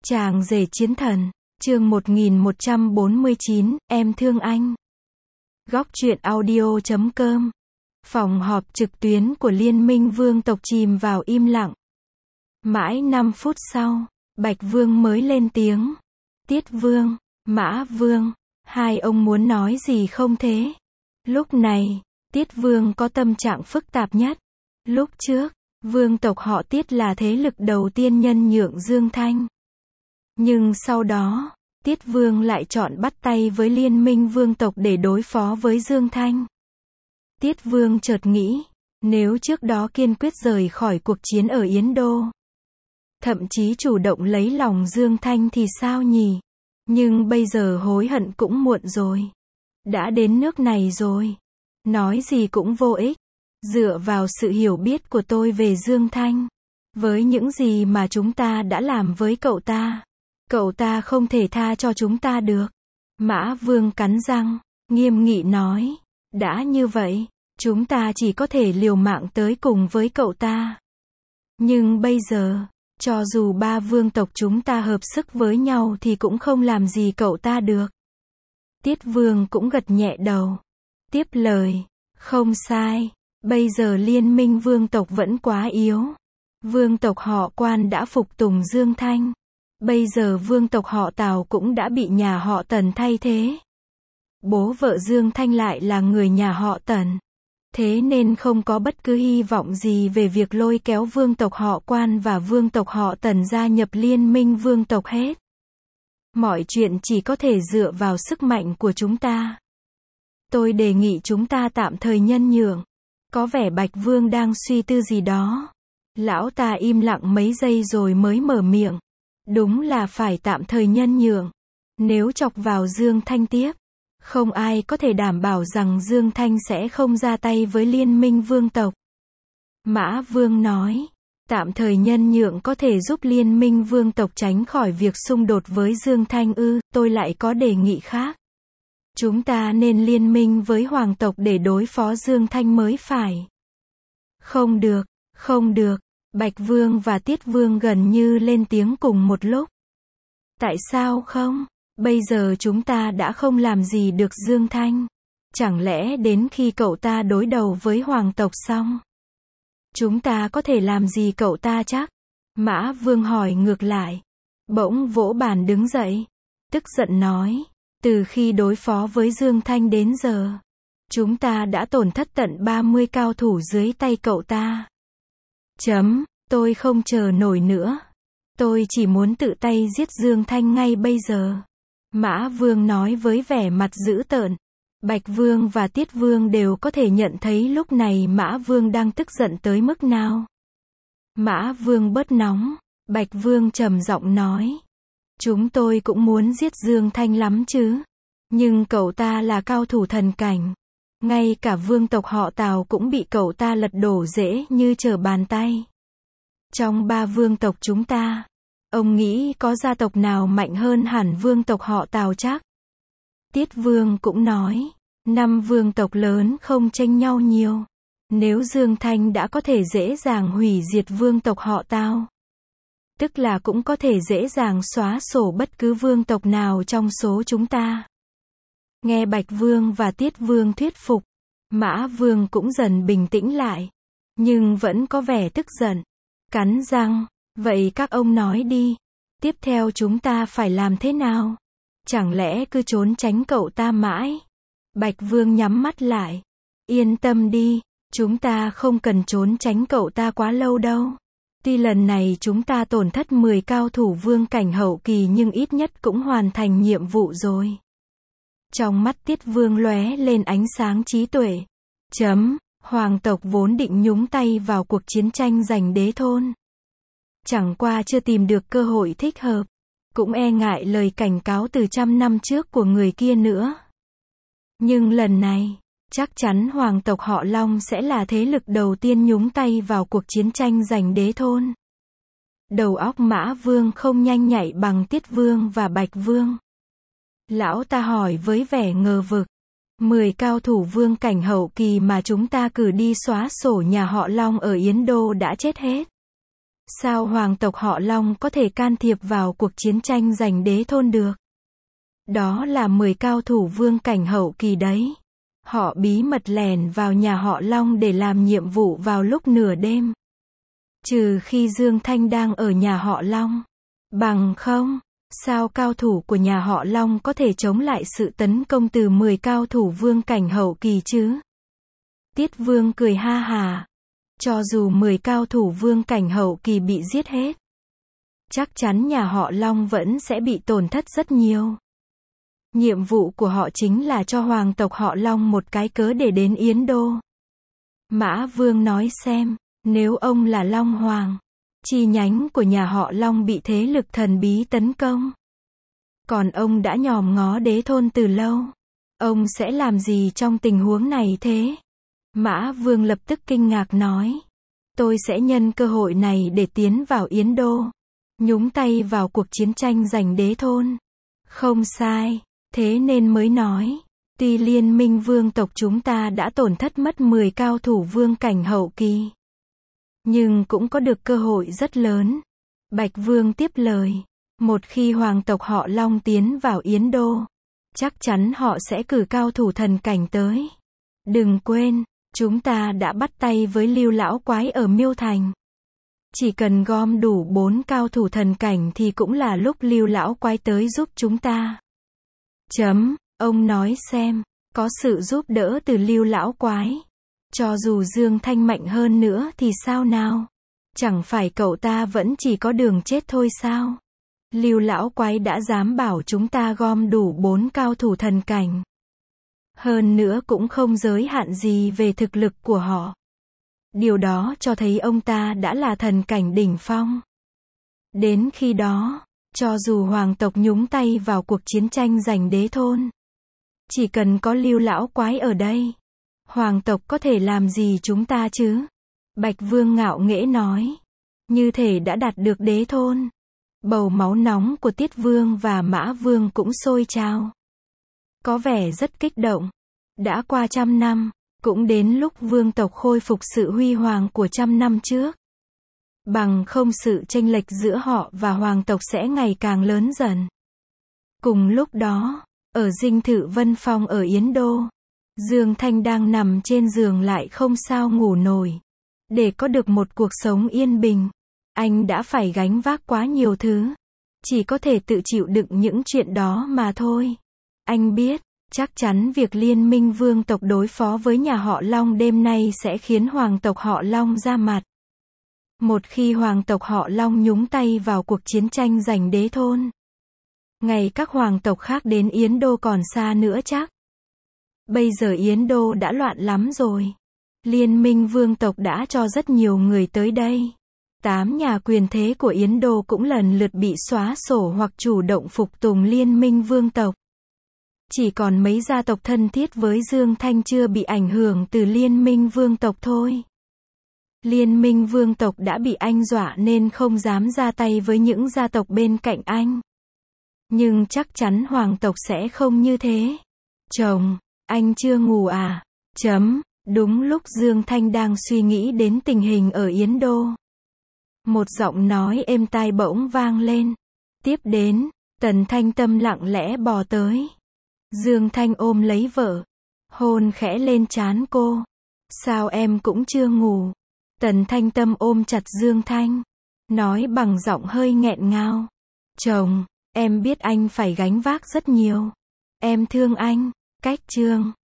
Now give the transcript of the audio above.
Chàng rể chiến thần, chương 1149, em thương anh. Góc truyện audio.com. Phòng họp trực tuyến của Liên minh vương tộc chìm vào im lặng. Mãi 5 phút sau, Bạch Vương mới lên tiếng. Tiết Vương, Mã Vương, hai ông muốn nói gì không thế? Lúc này, Tiết Vương có tâm trạng phức tạp nhất. Lúc trước, vương tộc họ Tiết là thế lực đầu tiên nhân nhượng Dương Thanh. Nhưng sau đó, Tiết Vương lại chọn bắt tay với Liên minh vương tộc để đối phó với Dương Thanh. Tiết Vương chợt nghĩ, nếu trước đó kiên quyết rời khỏi cuộc chiến ở Yến Đô, thậm chí chủ động lấy lòng Dương Thanh thì sao nhỉ? Nhưng bây giờ hối hận cũng muộn rồi. Đã đến nước này rồi. Nói gì cũng vô ích. Dựa vào sự hiểu biết của tôi về Dương Thanh, với những gì mà chúng ta đã làm với cậu ta không thể tha cho chúng ta được. Mã Vương cắn răng, nghiêm nghị nói, đã như vậy, chúng ta chỉ có thể liều mạng tới cùng với cậu ta. Nhưng bây giờ, cho dù ba vương tộc chúng ta hợp sức với nhau thì cũng không làm gì cậu ta được. Tiết Vương cũng gật nhẹ đầu. Tiếp lời, không sai, bây giờ Liên minh vương tộc vẫn quá yếu. Vương tộc họ Quan đã phục tùng Dương Thanh. Bây giờ vương tộc họ Tào cũng đã bị nhà họ Tần thay thế. Bố vợ Dương Thanh lại là người nhà họ Tần. Thế nên không có bất cứ hy vọng gì về việc lôi kéo vương tộc họ Quan và vương tộc họ Tần gia nhập Liên minh vương tộc hết. Mọi chuyện chỉ có thể dựa vào sức mạnh của chúng ta. Tôi đề nghị chúng ta tạm thời nhân nhượng. Có vẻ Bạch Vương đang suy tư gì đó. Lão ta im lặng mấy giây rồi mới mở miệng. Đúng là phải tạm thời nhân nhượng. Nếu chọc vào Dương Thanh tiếp, không ai có thể đảm bảo rằng Dương Thanh sẽ không ra tay với Liên minh vương tộc. Mã Vương nói, tạm thời nhân nhượng có thể giúp Liên minh vương tộc tránh khỏi việc xung đột với Dương Thanh ư? Tôi lại có đề nghị khác. Chúng ta nên liên minh với hoàng tộc để đối phó Dương Thanh mới phải. Không được, không được. Bạch Vương và Tiết Vương gần như lên tiếng cùng một lúc. Tại sao không? Bây giờ chúng ta đã không làm gì được Dương Thanh. Chẳng lẽ đến khi cậu ta đối đầu với hoàng tộc xong, chúng ta có thể làm gì cậu ta chắc? Mã Vương hỏi ngược lại. Bỗng vỗ bàn đứng dậy. Tức giận nói. Từ khi đối phó với Dương Thanh đến giờ, chúng ta đã tổn thất tận 30 cao thủ dưới tay cậu ta. Tôi không chờ nổi nữa. Tôi chỉ muốn tự tay giết Dương Thanh ngay bây giờ. Mã Vương nói với vẻ mặt dữ tợn. Bạch Vương và Tiết Vương đều có thể nhận thấy lúc này Mã Vương đang tức giận tới mức nào. Mã Vương bớt nóng. Bạch Vương trầm giọng nói. Chúng tôi cũng muốn giết Dương Thanh lắm chứ. Nhưng cậu ta là cao thủ thần cảnh. Ngay cả vương tộc họ Tào cũng bị cậu ta lật đổ dễ như trở bàn tay. Trong ba vương tộc chúng ta, ông nghĩ có gia tộc nào mạnh hơn hẳn vương tộc họ Tào chắc? Tiết Vương cũng nói, 5 vương tộc lớn không tranh nhau nhiều. Nếu Dương Thanh đã có thể dễ dàng hủy diệt vương tộc họ Tào, tức là cũng có thể dễ dàng xóa sổ bất cứ vương tộc nào trong số chúng ta. Nghe Bạch Vương và Tiết Vương thuyết phục, Mã Vương cũng dần bình tĩnh lại, nhưng vẫn có vẻ tức giận. Cắn răng, vậy các ông nói đi, tiếp theo chúng ta phải làm thế nào? Chẳng lẽ cứ trốn tránh cậu ta mãi? Bạch Vương nhắm mắt lại. Yên tâm đi, chúng ta không cần trốn tránh cậu ta quá lâu đâu. Tuy lần này chúng ta tổn thất 10 cao thủ vương cảnh hậu kỳ nhưng ít nhất cũng hoàn thành nhiệm vụ rồi. Trong mắt Tiết Vương lóe lên ánh sáng trí tuệ. Hoàng tộc vốn định nhúng tay vào cuộc chiến tranh giành đế thôn. Chẳng qua chưa tìm được cơ hội thích hợp. Cũng e ngại lời cảnh cáo từ 100 năm trước của người kia nữa. Nhưng lần này, chắc chắn hoàng tộc họ Long sẽ là thế lực đầu tiên nhúng tay vào cuộc chiến tranh giành đế thôn. Đầu óc Mã Vương không nhanh nhạy bằng Tiết Vương và Bạch Vương. Lão ta hỏi với vẻ ngờ vực. 10 cao thủ vương cảnh hậu kỳ mà chúng ta cử đi xóa sổ nhà họ Long ở Yến Đô đã chết hết. Sao hoàng tộc họ Long có thể can thiệp vào cuộc chiến tranh giành đế thôn được? Đó là 10 cao thủ vương cảnh hậu kỳ đấy. Họ bí mật lẻn vào nhà họ Long để làm nhiệm vụ vào lúc nửa đêm. Trừ khi Dương Thanh đang ở nhà họ Long. Bằng không, sao cao thủ của nhà họ Long có thể chống lại sự tấn công từ 10 cao thủ vương cảnh hậu kỳ chứ? Tiết Vương cười ha hà. Cho dù 10 cao thủ vương cảnh hậu kỳ bị giết hết, chắc chắn nhà họ Long vẫn sẽ bị tổn thất rất nhiều. Nhiệm vụ của họ chính là cho hoàng tộc họ Long một cái cớ để đến Yến Đô. Mã Vương nói xem, nếu ông là Long Hoàng, chi nhánh của nhà họ Long bị thế lực thần bí tấn công, còn ông đã nhòm ngó đế thôn từ lâu, ông sẽ làm gì trong tình huống này thế? Mã Vương lập tức kinh ngạc nói, tôi sẽ nhân cơ hội này để tiến vào Yến Đô, nhúng tay vào cuộc chiến tranh giành đế thôn. Không sai, thế nên mới nói, tuy liên minh vương tộc chúng ta đã tổn thất mất 10 cao thủ vương cảnh hậu kỳ, nhưng cũng có được cơ hội rất lớn. Bạch Vương tiếp lời, một khi hoàng tộc họ Long tiến vào Yến Đô, chắc chắn họ sẽ cử cao thủ thần cảnh tới. Đừng quên, chúng ta đã bắt tay với Lưu lão quái ở Miêu Thành. Chỉ cần gom đủ 4 cao thủ thần cảnh thì cũng là lúc Lưu lão quái tới giúp chúng ta. Ông nói xem, có sự giúp đỡ từ Lưu lão quái, cho dù Dương Thanh mạnh hơn nữa thì sao nào? Chẳng phải cậu ta vẫn chỉ có đường chết thôi sao? Lưu lão quái đã dám bảo chúng ta gom đủ 4 cao thủ thần cảnh. Hơn nữa cũng không giới hạn gì về thực lực của họ. Điều đó cho thấy ông ta đã là thần cảnh đỉnh phong. Đến khi đó, cho dù hoàng tộc nhúng tay vào cuộc chiến tranh giành đế thôn, chỉ cần có Lưu lão quái ở đây, hoàng tộc có thể làm gì chúng ta chứ? Bạch Vương ngạo nghễ nói, như thể đã đạt được đế thôn. Bầu máu nóng của Tiết Vương và Mã Vương cũng sôi trào. Có vẻ rất kích động. Đã qua 100 năm, cũng đến lúc vương tộc khôi phục sự huy hoàng của 100 năm trước. Bằng không sự chênh lệch giữa họ và hoàng tộc sẽ ngày càng lớn dần. Cùng lúc đó, ở dinh thự Vân Phong ở Yến Đô, Dương Thanh đang nằm trên giường lại không sao ngủ nổi. Để có được một cuộc sống yên bình, anh đã phải gánh vác quá nhiều thứ. Chỉ có thể tự chịu đựng những chuyện đó mà thôi. Anh biết, chắc chắn việc liên minh vương tộc đối phó với nhà họ Long đêm nay sẽ khiến hoàng tộc họ Long ra mặt. Một khi hoàng tộc họ Long nhúng tay vào cuộc chiến tranh giành đế thôn, ngày các hoàng tộc khác đến Yến Đô còn xa nữa chắc. Bây giờ Yến Đô đã loạn lắm rồi. Liên minh vương tộc đã cho rất nhiều người tới đây. 8 nhà quyền thế của Yến Đô cũng lần lượt bị xóa sổ hoặc chủ động phục tùng liên minh vương tộc. Chỉ còn mấy gia tộc thân thiết với Dương Thanh chưa bị ảnh hưởng từ liên minh vương tộc thôi. Liên minh vương tộc đã bị anh dọa nên không dám ra tay với những gia tộc bên cạnh anh. Nhưng chắc chắn hoàng tộc sẽ không như thế. Chồng, anh chưa ngủ à? Đúng lúc Dương Thanh đang suy nghĩ đến tình hình ở Yến Đô, một giọng nói êm tai bỗng vang lên. Tiếp đến, Tần Thanh Tâm lặng lẽ bò tới. Dương Thanh ôm lấy vợ, hôn khẽ lên trán cô. Sao em cũng chưa ngủ? Tần Thanh Tâm ôm chặt Dương Thanh, nói bằng giọng hơi nghẹn ngào. Chồng, em biết anh phải gánh vác rất nhiều. Em thương anh. Cách chương